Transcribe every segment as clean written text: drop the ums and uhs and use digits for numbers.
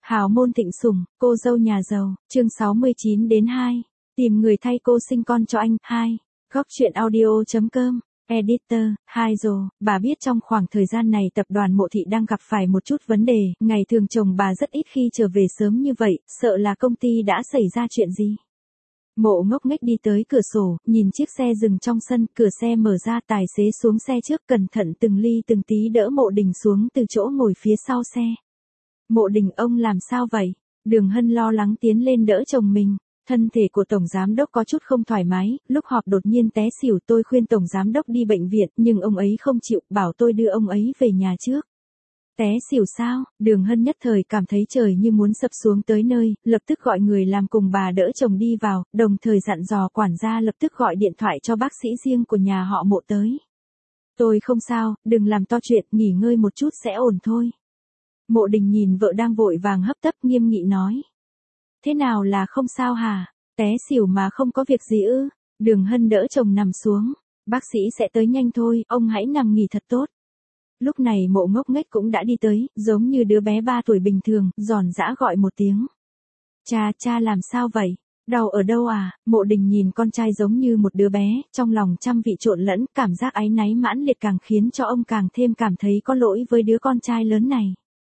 Hào môn thịnh sủng, cô dâu nhà giàu, chương 69-2. Tìm người thay cô sinh con cho anh, 2. Góc truyện audio.com, editor, 2 rồi, bà biết trong khoảng thời gian này tập đoàn Mộ Thị đang gặp phải một chút vấn đề, ngày thường chồng bà rất ít khi trở về sớm như vậy, sợ là công ty đã xảy ra chuyện gì. Mộ ngốc nghếch đi tới cửa sổ, nhìn chiếc xe dừng trong sân, cửa xe mở ra, tài xế xuống xe trước, cẩn thận từng ly từng tí đỡ Mộ Đình xuống từ chỗ ngồi phía sau xe. Mộ Đình, ông làm sao vậy? Đường Hân lo lắng tiến lên đỡ chồng mình. Thân thể của Tổng Giám Đốc có chút không thoải mái, lúc họp đột nhiên té xỉu, tôi khuyên Tổng Giám Đốc đi bệnh viện, nhưng ông ấy không chịu, bảo tôi đưa ông ấy về nhà trước. Té xỉu sao? Đường Hân nhất thời cảm thấy trời như muốn sập xuống tới nơi, lập tức gọi người làm cùng bà đỡ chồng đi vào, đồng thời dặn dò quản gia lập tức gọi điện thoại cho bác sĩ riêng của nhà họ Mộ tới. Tôi không sao, đừng làm to chuyện, nghỉ ngơi một chút sẽ ổn thôi. Mộ Đình nhìn vợ đang vội vàng hấp tấp, nghiêm nghị nói. Thế nào là không sao hả? Té xỉu mà không có việc gì ư? Đường Hân đỡ chồng nằm xuống. Bác sĩ sẽ tới nhanh thôi, ông hãy nằm nghỉ thật tốt. Lúc này Mộ ngốc nghếch cũng đã đi tới, giống như đứa bé 3 tuổi bình thường, giòn giã gọi một tiếng. Cha làm sao vậy? Đau ở đâu à? Mộ Đình nhìn con trai giống như một đứa bé, trong lòng trăm vị trộn lẫn, cảm giác áy náy mãnh liệt càng khiến cho ông càng thêm cảm thấy có lỗi với đứa con trai lớn này.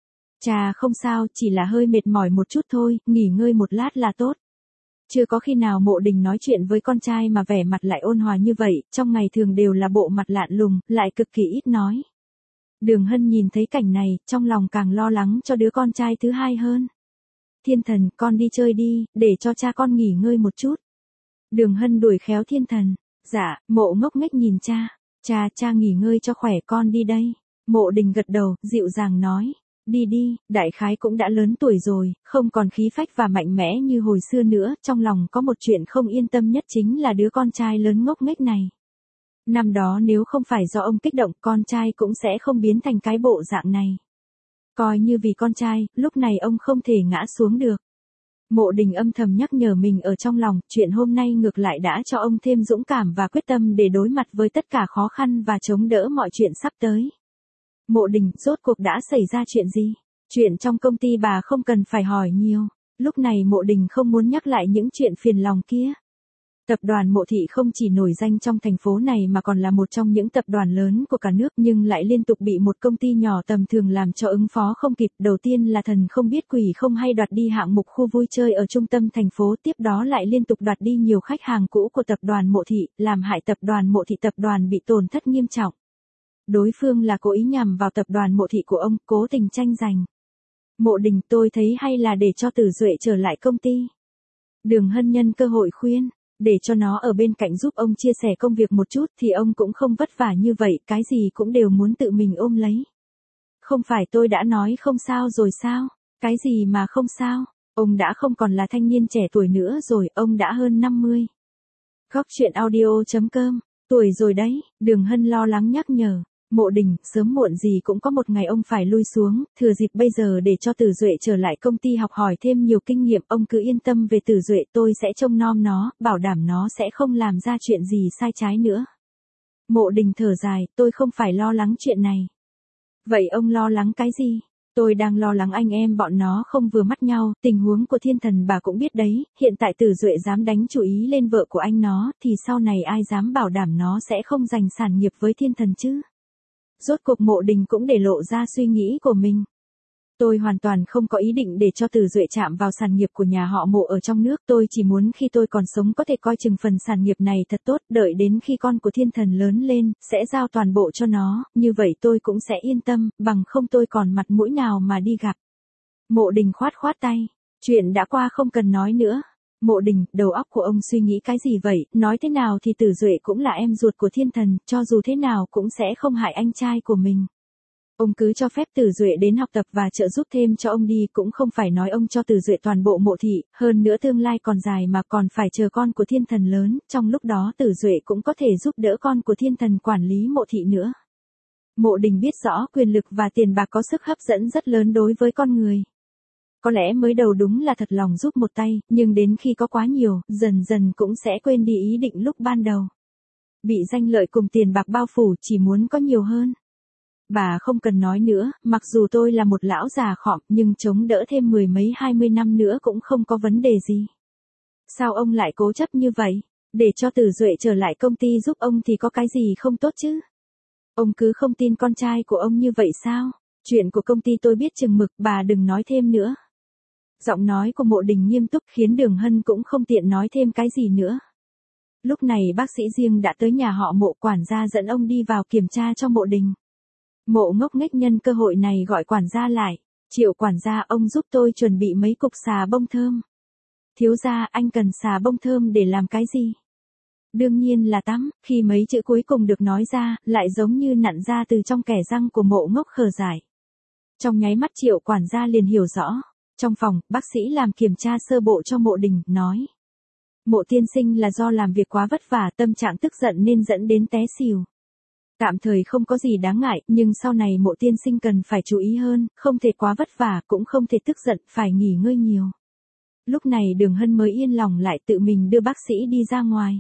Cha không sao, chỉ là hơi mệt mỏi một chút thôi, nghỉ ngơi một lát là tốt. Chưa có khi nào Mộ Đình nói chuyện với con trai mà vẻ mặt lại ôn hòa như vậy, trong ngày thường đều là bộ mặt lạn lùng, lại cực kỳ ít nói. Đường Hân nhìn thấy cảnh này, trong lòng càng lo lắng cho đứa con trai thứ hai hơn. Thiên Thần, con đi chơi đi, để cho cha con nghỉ ngơi một chút. Đường Hân đuổi khéo Thiên Thần. Dạ, Mộ ngốc nghếch nhìn cha. Cha nghỉ ngơi cho khỏe, con đi đây. Mộ Đình gật đầu, dịu dàng nói. Đi, đại khái cũng đã lớn tuổi rồi, không còn khí phách và mạnh mẽ như hồi xưa nữa, trong lòng có một chuyện không yên tâm nhất chính là đứa con trai lớn ngốc nghếch này. Năm đó nếu không phải do ông kích động, con trai cũng sẽ không biến thành cái bộ dạng này. Coi như vì con trai, lúc này ông không thể ngã xuống được. Mộ Đình âm thầm nhắc nhở mình ở trong lòng, chuyện hôm nay ngược lại đã cho ông thêm dũng cảm và quyết tâm để đối mặt với tất cả khó khăn và chống đỡ mọi chuyện sắp tới. Mộ Đình, rốt cuộc đã xảy ra chuyện gì? Chuyện trong công ty bà không cần phải hỏi nhiều. Lúc này Mộ Đình không muốn nhắc lại những chuyện phiền lòng kia. Tập đoàn Mộ Thị không chỉ nổi danh trong thành phố này mà còn là một trong những tập đoàn lớn của cả nước, nhưng lại liên tục bị một công ty nhỏ tầm thường làm cho ứng phó không kịp. Đầu tiên là thần không biết quỷ không hay đoạt đi hạng mục khu vui chơi ở trung tâm thành phố, tiếp đó lại liên tục đoạt đi nhiều khách hàng cũ của tập đoàn Mộ Thị, làm hại tập đoàn Mộ Thị, tập đoàn bị tổn thất nghiêm trọng. Đối phương là cố ý nhằm vào tập đoàn Mộ Thị của ông, cố tình tranh giành. Mộ Đình, tôi thấy hay là để cho Tử Duệ trở lại công ty. Đường Hân nhân cơ hội khuyên, để cho nó ở bên cạnh giúp ông chia sẻ công việc một chút thì ông cũng không vất vả như vậy, cái gì cũng đều muốn tự mình ôm lấy. Không phải tôi đã nói không sao rồi sao? Cái gì mà không sao? Ông đã không còn là thanh niên trẻ tuổi nữa rồi, ông đã hơn 50. Góc truyện audio.com, tuổi rồi đấy, Đường Hân lo lắng nhắc nhở. Mộ Đình, sớm muộn gì cũng có một ngày ông phải lui xuống, thừa dịp bây giờ để cho Tử Duệ trở lại công ty học hỏi thêm nhiều kinh nghiệm, ông cứ yên tâm về Tử Duệ, tôi sẽ trông nom nó, bảo đảm nó sẽ không làm ra chuyện gì sai trái nữa. Mộ Đình thở dài, tôi không phải lo lắng chuyện này. Vậy ông lo lắng cái gì? Tôi đang lo lắng anh em bọn nó không vừa mắt nhau, tình huống của Thiên Thần bà cũng biết đấy, hiện tại Tử Duệ dám đánh chú ý lên vợ của anh nó, thì sau này ai dám bảo đảm nó sẽ không giành sản nghiệp với Thiên Thần chứ? Rốt cuộc Mộ Đình cũng để lộ ra suy nghĩ của mình. Tôi hoàn toàn không có ý định để cho Tử Duệ chạm vào sản nghiệp của nhà họ Mộ ở trong nước, tôi chỉ muốn khi tôi còn sống có thể coi chừng phần sản nghiệp này thật tốt, đợi đến khi con của Thiên Thần lớn lên, sẽ giao toàn bộ cho nó, như vậy tôi cũng sẽ yên tâm, bằng không tôi còn mặt mũi nào mà đi gặp. Mộ Đình khoát tay, chuyện đã qua không cần nói nữa. Mộ Đình, đầu óc của ông suy nghĩ cái gì vậy, nói thế nào thì Tử Duệ cũng là em ruột của Thiên Thần, cho dù thế nào cũng sẽ không hại anh trai của mình. Ông cứ cho phép Tử Duệ đến học tập và trợ giúp thêm cho ông đi, cũng không phải nói ông cho Tử Duệ toàn bộ Mộ Thị, hơn nữa tương lai còn dài mà còn phải chờ con của Thiên Thần lớn, trong lúc đó Tử Duệ cũng có thể giúp đỡ con của Thiên Thần quản lý Mộ Thị nữa. Mộ Đình biết rõ quyền lực và tiền bạc có sức hấp dẫn rất lớn đối với con người. Có lẽ mới đầu đúng là thật lòng giúp một tay, nhưng đến khi có quá nhiều, dần dần cũng sẽ quên đi ý định lúc ban đầu. Bị danh lợi cùng tiền bạc bao phủ, chỉ muốn có nhiều hơn. Bà không cần nói nữa, mặc dù tôi là một lão già khọm nhưng chống đỡ thêm 10 mấy 20 năm nữa cũng không có vấn đề gì. Sao ông lại cố chấp như vậy? Để cho Tử Duệ trở lại công ty giúp ông thì có cái gì không tốt chứ? Ông cứ không tin con trai của ông như vậy sao? Chuyện của công ty tôi biết chừng mực, bà đừng nói thêm nữa. Giọng nói của Mộ Đình nghiêm túc khiến Đường Hân cũng không tiện nói thêm cái gì nữa. Lúc này bác sĩ riêng đã tới nhà họ Mộ, quản gia dẫn ông đi vào kiểm tra cho Mộ Đình. Mộ ngốc nghếch nhân cơ hội này gọi quản gia lại. Triệu quản gia, ông giúp tôi chuẩn bị mấy cục xà bông thơm. Thiếu gia, anh cần xà bông thơm để làm cái gì? Đương nhiên là tắm. Khi mấy chữ cuối cùng được nói ra, lại giống như nặn ra từ trong kẻ răng của Mộ ngốc khờ dại. Trong nháy mắt Triệu quản gia liền hiểu rõ. Trong phòng, bác sĩ làm kiểm tra sơ bộ cho Mộ Đình, nói. Mộ tiên sinh là do làm việc quá vất vả, tâm trạng tức giận nên dẫn đến té xỉu. Tạm thời không có gì đáng ngại, nhưng sau này Mộ tiên sinh cần phải chú ý hơn, không thể quá vất vả, cũng không thể tức giận, phải nghỉ ngơi nhiều. Lúc này Đường Hân mới yên lòng lại, tự mình đưa bác sĩ đi ra ngoài.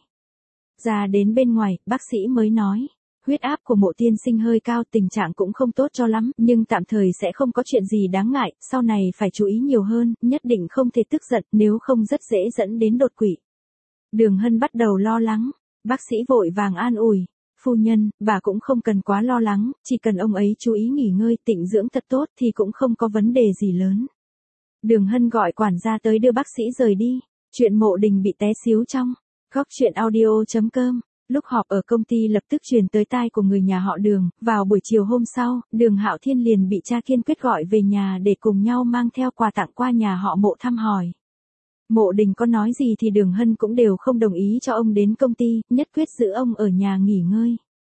Ra đến bên ngoài, bác sĩ mới nói. Huyết áp của Mộ tiên sinh hơi cao, tình trạng cũng không tốt cho lắm, nhưng tạm thời sẽ không có chuyện gì đáng ngại, sau này phải chú ý nhiều hơn, nhất định không thể tức giận, nếu không rất dễ dẫn đến đột quỵ. Đường Hân bắt đầu lo lắng, bác sĩ vội vàng an ủi. Phu nhân, bà cũng không cần quá lo lắng, chỉ cần ông ấy chú ý nghỉ ngơi, tịnh dưỡng thật tốt thì cũng không có vấn đề gì lớn. Đường Hân gọi quản gia tới đưa bác sĩ rời đi. Chuyện Mộ Đình bị té xíu trong góc chuyện audio.com. Lúc họp ở công ty lập tức truyền tới tai của người nhà họ Đường. Vào buổi chiều hôm sau, Đường Hạo Thiên liền bị cha kiên quyết gọi về nhà để cùng nhau mang theo quà tặng qua nhà họ Mộ thăm hỏi. Mộ Đình có nói gì thì Đường Hân cũng đều không đồng ý cho ông đến công ty, nhất quyết giữ ông ở nhà nghỉ ngơi.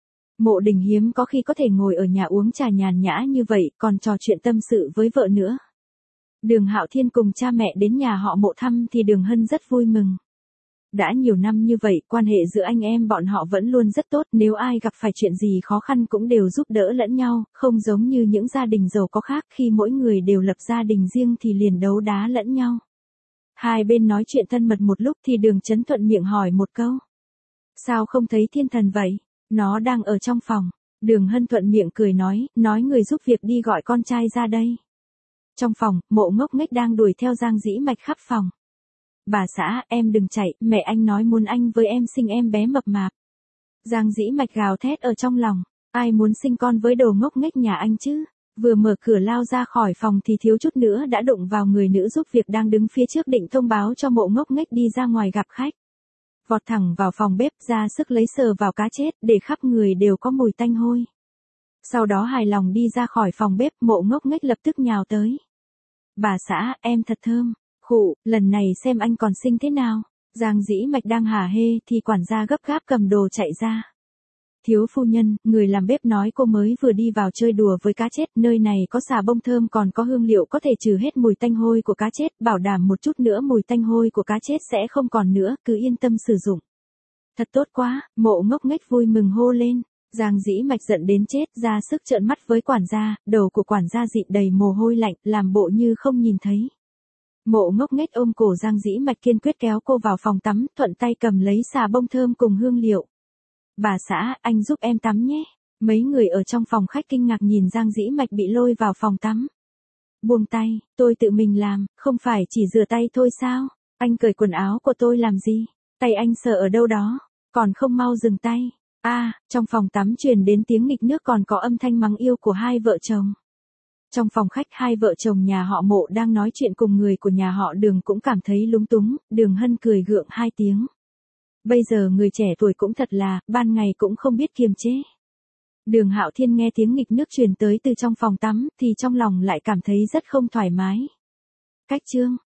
Mộ Đình hiếm có khi có thể ngồi ở nhà uống trà nhàn nhã như vậy, còn trò chuyện tâm sự với vợ nữa. Đường Hạo Thiên cùng cha mẹ đến nhà họ Mộ thăm thì Đường Hân rất vui mừng. Đã nhiều năm như vậy, quan hệ giữa anh em bọn họ vẫn luôn rất tốt, nếu ai gặp phải chuyện gì khó khăn cũng đều giúp đỡ lẫn nhau, không giống như những gia đình giàu có khác, khi mỗi người đều lập gia đình riêng thì liền đấu đá lẫn nhau. Hai bên nói chuyện thân mật một lúc thì Đường Chấn thuận miệng hỏi một câu. Sao không thấy Thiên Thần vậy? Nó đang ở trong phòng. Đường Hân thuận miệng cười nói người giúp việc đi gọi con trai ra đây. Trong phòng, Mộ ngốc nghếch đang đuổi theo Giang Dĩ Mạch khắp phòng. Bà xã, em đừng chạy, mẹ anh nói muốn anh với em sinh em bé mập mạp. Giang Dĩ Mạch gào thét ở trong lòng, ai muốn sinh con với đồ ngốc nghếch nhà anh chứ? Vừa mở cửa lao ra khỏi phòng thì thiếu chút nữa đã đụng vào người nữ giúp việc đang đứng phía trước định thông báo cho Mộ ngốc nghếch đi ra ngoài gặp khách. Vọt thẳng vào phòng bếp, ra sức lấy sờ vào cá chết, để khắp người đều có mùi tanh hôi. Sau đó hài lòng đi ra khỏi phòng bếp, Mộ ngốc nghếch lập tức nhào tới. Bà xã, em thật thơm. Khụ, lần này xem anh còn xinh thế nào. Giang Dĩ Mạch đang hả hê thì quản gia gấp gáp cầm đồ chạy ra. Thiếu phu nhân, người làm bếp nói cô mới vừa đi vào chơi đùa với cá chết, nơi này có xà bông thơm còn có hương liệu có thể trừ hết mùi tanh hôi của cá chết, bảo đảm một chút nữa mùi tanh hôi của cá chết sẽ không còn nữa, cứ yên tâm sử dụng. Thật tốt quá, Mộ ngốc nghếch vui mừng hô lên. Giang Dĩ Mạch giận đến chết, ra sức trợn mắt với quản gia, đầu của quản gia dịn đầy mồ hôi lạnh, làm bộ như không nhìn thấy. Mộ ngốc nghếch ôm cổ Giang Dĩ Mạch kiên quyết kéo cô vào phòng tắm, thuận tay cầm lấy xà bông thơm cùng hương liệu. Bà xã, anh giúp em tắm nhé. Mấy người ở trong phòng khách kinh ngạc nhìn Giang Dĩ Mạch bị lôi vào phòng tắm. Buông tay, tôi tự mình làm, không phải chỉ rửa tay thôi sao? Anh cởi quần áo của tôi làm gì? Tay anh sờ ở đâu đó? Còn không mau dừng tay. Trong phòng tắm truyền đến tiếng nghịch nước còn có âm thanh mắng yêu của hai vợ chồng. Trong phòng khách hai vợ chồng nhà họ Mộ đang nói chuyện cùng người của nhà họ Đường cũng cảm thấy lúng túng, Đường Hân cười gượng hai tiếng. Bây giờ người trẻ tuổi cũng thật là, ban ngày cũng không biết kiềm chế. Đường Hạo Thiên nghe tiếng nghịch nước truyền tới từ trong phòng tắm, thì trong lòng lại cảm thấy rất không thoải mái. Cách chương